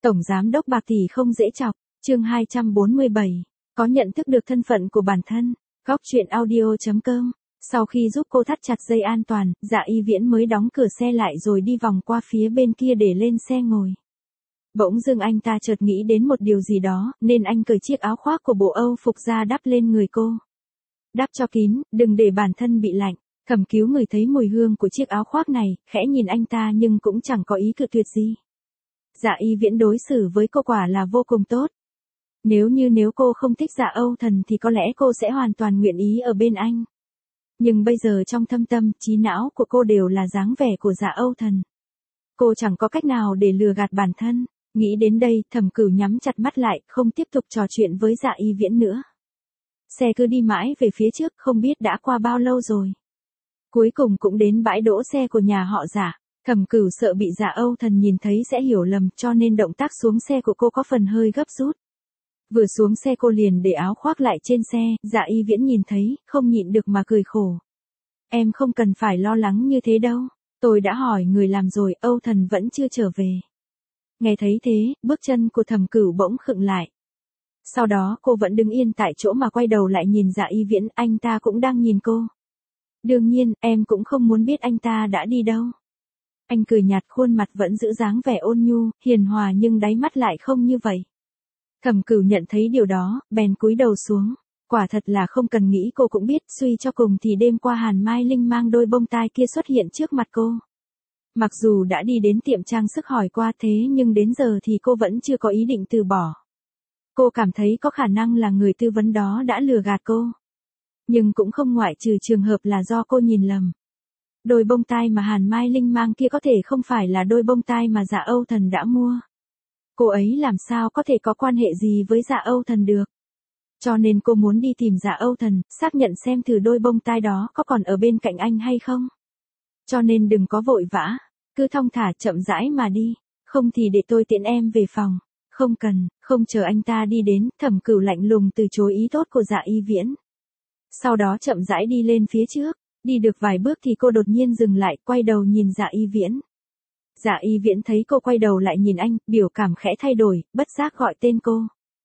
Tổng giám đốc bạc tỷ không dễ chọc, chương 247, có nhận thức được thân phận của bản thân, góc truyện audio.com. Sau khi giúp cô thắt chặt dây an toàn, Dạ Y Viễn mới đóng cửa xe lại rồi đi vòng qua phía bên kia để lên xe ngồi. Bỗng dưng anh ta chợt nghĩ đến một điều gì đó, nên anh cởi chiếc áo khoác của bộ Âu phục ra đắp lên người cô. Đắp cho kín, đừng để bản thân bị lạnh. Thẩm Cứu ngửi thấy mùi hương của chiếc áo khoác này, khẽ nhìn anh ta nhưng cũng chẳng có ý cự tuyệt gì. Dạ Y Viễn đối xử với cô quả là vô cùng tốt. Nếu cô không thích Dạ Âu Thần thì có lẽ cô sẽ hoàn toàn nguyện ý ở bên anh. Nhưng bây giờ trong thâm tâm, trí não của cô đều là dáng vẻ của Dạ Âu Thần. Cô chẳng có cách nào để lừa gạt bản thân. Nghĩ đến đây, Thẩm Cửu nhắm chặt mắt lại, không tiếp tục trò chuyện với Dạ Y Viễn nữa. Xe cứ đi mãi về phía trước, không biết đã qua bao lâu rồi. Cuối cùng cũng đến bãi đỗ xe của nhà họ Dạ. Thẩm Cửu sợ bị Dạ Âu Thần nhìn thấy sẽ hiểu lầm, cho nên động tác xuống xe của cô có phần hơi gấp rút. Vừa xuống xe cô liền để áo khoác lại trên xe, Dạ Y Viễn nhìn thấy, không nhịn được mà cười khổ. Em không cần phải lo lắng như thế đâu, tôi đã hỏi người làm rồi, Âu Thần vẫn chưa trở về. Nghe thấy thế, bước chân của Thẩm Cửu bỗng khựng lại. Sau đó cô vẫn đứng yên tại chỗ mà quay đầu lại nhìn Dạ Y Viễn, anh ta cũng đang nhìn cô. Đương nhiên, em cũng không muốn biết anh ta đã đi đâu. Anh cười nhạt, khuôn mặt vẫn giữ dáng vẻ ôn nhu, hiền hòa nhưng đáy mắt lại không như vậy. Thẩm Cửu nhận thấy điều đó, bèn cúi đầu xuống. Quả thật là không cần nghĩ cô cũng biết, suy cho cùng thì đêm qua Hàn Mai Linh mang đôi bông tai kia xuất hiện trước mặt cô. Mặc dù đã đi đến tiệm trang sức hỏi qua thế nhưng đến giờ thì cô vẫn chưa có ý định từ bỏ. Cô cảm thấy có khả năng là người tư vấn đó đã lừa gạt cô. Nhưng cũng không ngoại trừ trường hợp là do cô nhìn lầm. Đôi bông tai mà Hàn Mai Linh mang kia có thể không phải là đôi bông tai mà Dạ Âu Thần đã mua. Cô ấy làm sao có thể có quan hệ gì với Dạ Âu Thần được. Cho nên cô muốn đi tìm Dạ Âu Thần, xác nhận xem thử đôi bông tai đó có còn ở bên cạnh anh hay không. Cho nên đừng có vội vã, cứ thong thả chậm rãi mà đi, không thì để tôi tiễn em về phòng. Không cần, không chờ anh ta đi đến, Thẩm Cửu lạnh lùng từ chối ý tốt của Dạ Y Viễn. Sau đó chậm rãi đi lên phía trước, đi được vài bước thì cô đột nhiên dừng lại, quay đầu nhìn Dạ Y Viễn. Dạ Y Viễn thấy cô quay đầu lại nhìn anh, biểu cảm khẽ thay đổi, bất giác gọi tên cô.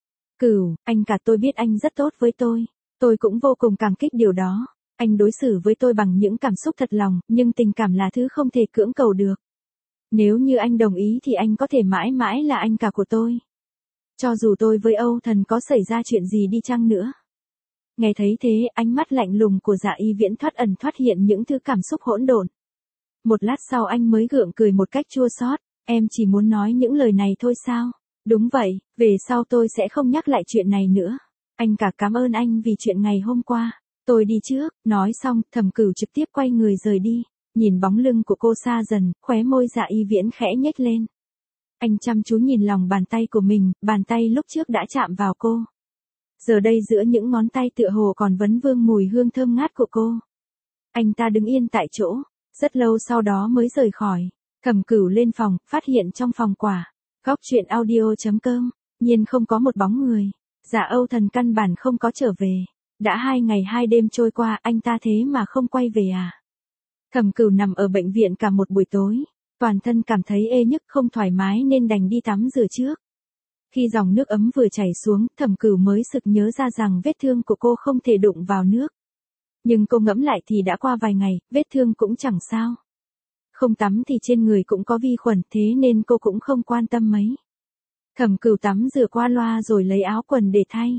Cửu, anh cả, tôi biết anh rất tốt với tôi cũng vô cùng cảm kích điều đó. Anh đối xử với tôi bằng những cảm xúc thật lòng, nhưng tình cảm là thứ không thể cưỡng cầu được. Nếu như anh đồng ý thì anh có thể mãi mãi là anh cả của tôi. Cho dù tôi với Âu Thần có xảy ra chuyện gì đi chăng nữa. Nghe thấy thế, ánh mắt lạnh lùng của Dạ Y Viễn thoát ẩn thoát hiện những thứ cảm xúc hỗn độn. Một lát sau anh mới gượng cười một cách chua xót, em chỉ muốn nói những lời này thôi sao? Đúng vậy, về sau tôi sẽ không nhắc lại chuyện này nữa. Anh cả, cảm ơn anh vì chuyện ngày hôm qua. Tôi đi trước. Nói xong, Thẩm Cửu trực tiếp quay người rời đi. Nhìn bóng lưng của cô xa dần, khóe môi Dạ Y Viễn khẽ nhếch lên. Anh chăm chú nhìn lòng bàn tay của mình, bàn tay lúc trước đã chạm vào cô. Giờ đây giữa những ngón tay tựa hồ còn vấn vương mùi hương thơm ngát của cô. Anh ta đứng yên tại chỗ, rất lâu sau đó mới rời khỏi. Thẩm Cửu lên phòng, phát hiện trong phòng quả. Góc truyện audio.com, nhiên không có một bóng người. Dạ Âu Thần căn bản không có trở về. Đã 2 ngày 2 đêm trôi qua, anh ta thế mà không quay về à? Thẩm Cửu nằm ở bệnh viện cả một buổi tối. Toàn thân cảm thấy ê nhức không thoải mái nên đành đi tắm rửa trước. Khi dòng nước ấm vừa chảy xuống, Thẩm Cửu mới sực nhớ ra rằng vết thương của cô không thể đụng vào nước. Nhưng cô ngẫm lại thì đã qua vài ngày, vết thương cũng chẳng sao. Không tắm thì trên người cũng có vi khuẩn, thế nên cô cũng không quan tâm mấy. Thẩm Cửu tắm rửa qua loa rồi lấy áo quần để thay.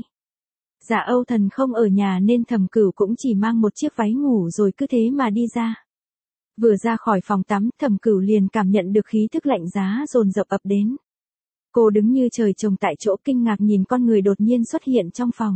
Dạ Âu Thần không ở nhà nên Thẩm Cửu cũng chỉ mang một chiếc váy ngủ rồi cứ thế mà đi ra. Vừa ra khỏi phòng tắm, Thẩm Cửu liền cảm nhận được khí thức lạnh giá dồn dập ập đến. Cô đứng như trời trồng tại chỗ, kinh ngạc nhìn con người đột nhiên xuất hiện trong phòng.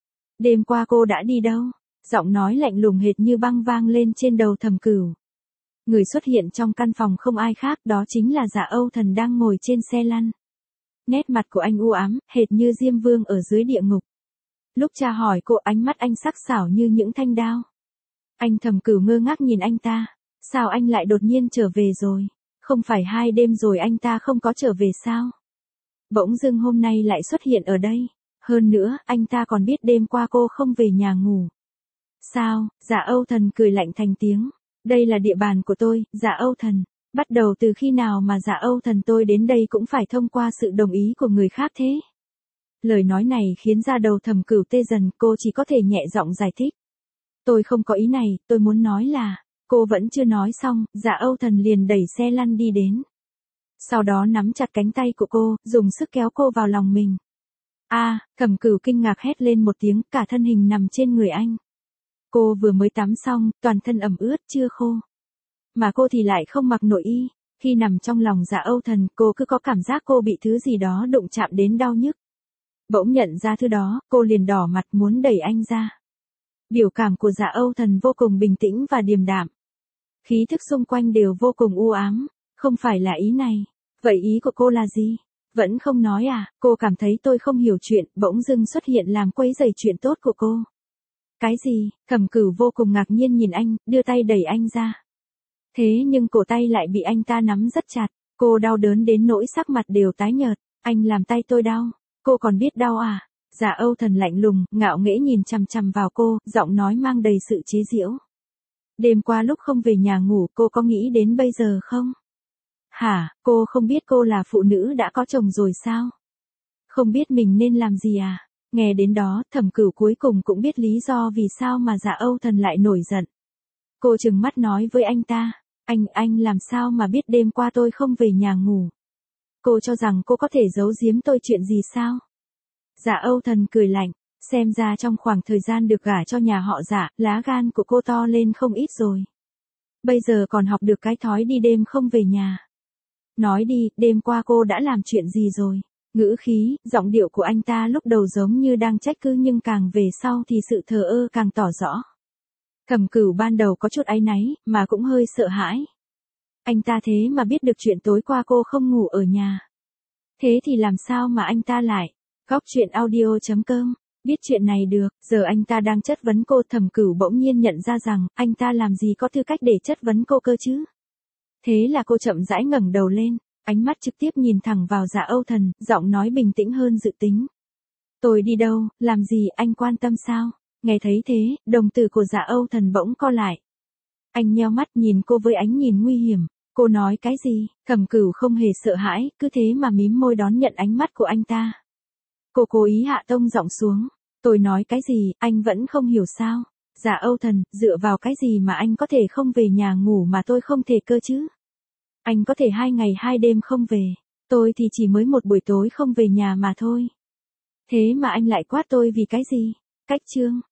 Đêm qua cô đã đi đâu? Giọng nói lạnh lùng hệt như băng vang lên trên đầu Thẩm Cửu. Người xuất hiện trong căn phòng không ai khác, đó chính là Dạ Âu Thần đang ngồi trên xe lăn. Nét mặt của anh u ám, hệt như Diêm Vương ở dưới địa ngục. Lúc tra hỏi cô, ánh mắt anh sắc sảo như những thanh đao. Anh Thẩm Cửu ngơ ngác nhìn anh ta. Sao anh lại đột nhiên trở về rồi? Không phải 2 đêm rồi anh ta không có trở về sao? Bỗng dưng hôm nay lại xuất hiện ở đây. Hơn nữa, anh ta còn biết đêm qua cô không về nhà ngủ. Sao? Dạ Âu Thần cười lạnh thành tiếng. Đây là địa bàn của tôi, Dạ Âu Thần. Bắt đầu từ khi nào mà Dạ Âu Thần tôi đến đây cũng phải thông qua sự đồng ý của người khác thế? Lời nói này khiến da đầu Thẩm Cửu tê dần, cô chỉ có thể nhẹ giọng giải thích. Tôi không có ý này, tôi muốn nói là, cô vẫn chưa nói xong, Dạ Âu Thần liền đẩy xe lăn đi đến. Sau đó nắm chặt cánh tay của cô, dùng sức kéo cô vào lòng mình. Thẩm Cửu kinh ngạc hét lên một tiếng, cả thân hình nằm trên người anh. Cô vừa mới tắm xong, toàn thân ẩm ướt chưa khô. Mà cô thì lại không mặc nội y, khi nằm trong lòng Dạ Âu Thần, cô cứ có cảm giác cô bị thứ gì đó đụng chạm đến đau nhức. Bỗng nhận ra thứ đó, cô liền đỏ mặt muốn đẩy anh ra. Biểu cảm của Dạ Âu Thần vô cùng bình tĩnh và điềm đạm. Khí thức xung quanh đều vô cùng u ám, không phải là ý này. Vậy ý của cô là gì? Vẫn không nói à? Cô cảm thấy tôi không hiểu chuyện, bỗng dưng xuất hiện làm quấy rầy chuyện tốt của cô. Cái gì? Thẩm Cửu vô cùng ngạc nhiên nhìn anh, đưa tay đẩy anh ra. Thế nhưng cổ tay lại bị anh ta nắm rất chặt, cô đau đớn đến nỗi sắc mặt đều tái nhợt. Anh làm tay tôi đau, cô còn biết đau à? Dạ Âu Thần lạnh lùng, ngạo nghễ nhìn chằm chằm vào cô, giọng nói mang đầy sự chế giễu. Đêm qua lúc không về nhà ngủ, cô có nghĩ đến bây giờ không? Hả, cô không biết cô là phụ nữ đã có chồng rồi sao? Không biết mình nên làm gì à? Nghe đến đó, Thẩm Cửu cuối cùng cũng biết lý do vì sao mà Dạ Âu Thần lại nổi giận. Cô trừng mắt nói với anh ta, anh làm sao mà biết đêm qua tôi không về nhà ngủ? Cô cho rằng cô có thể giấu giếm tôi chuyện gì sao? Dạ Âu Thần cười lạnh, xem ra trong khoảng thời gian được gả cho nhà họ Dạ, lá gan của cô to lên không ít rồi. Bây giờ còn học được cái thói đi đêm không về nhà. Nói đi, đêm qua cô đã làm chuyện gì rồi? Ngữ khí, giọng điệu của anh ta lúc đầu giống như đang trách cứ nhưng càng về sau thì sự thờ ơ càng tỏ rõ. Thẩm Cửu ban đầu có chút áy náy, mà cũng hơi sợ hãi. Anh ta thế mà biết được chuyện tối qua cô không ngủ ở nhà. Thế thì làm sao mà anh ta lại? Góc truyện audio.com, biết chuyện này được, giờ anh ta đang chất vấn cô. Thẩm Cửu bỗng nhiên nhận ra rằng, anh ta làm gì có tư cách để chất vấn cô cơ chứ? Thế là cô chậm rãi ngẩng đầu lên, ánh mắt trực tiếp nhìn thẳng vào Dạ Âu Thần, giọng nói bình tĩnh hơn dự tính. Tôi đi đâu, làm gì, anh quan tâm sao? Nghe thấy thế, đồng tử của Dạ Âu Thần bỗng co lại. Anh nheo mắt nhìn cô với ánh nhìn nguy hiểm. Cô nói cái gì? Thẩm Cửu không hề sợ hãi, cứ thế mà mím môi đón nhận ánh mắt của anh ta. Cô cố ý hạ tông giọng xuống. Tôi nói cái gì, anh vẫn không hiểu sao? Dạ Âu Thần, dựa vào cái gì mà anh có thể không về nhà ngủ mà tôi không thể cơ chứ? Anh có thể 2 ngày 2 đêm không về. Tôi thì chỉ mới một buổi tối không về nhà mà thôi. Thế mà anh lại quát tôi vì cái gì? Cách chương.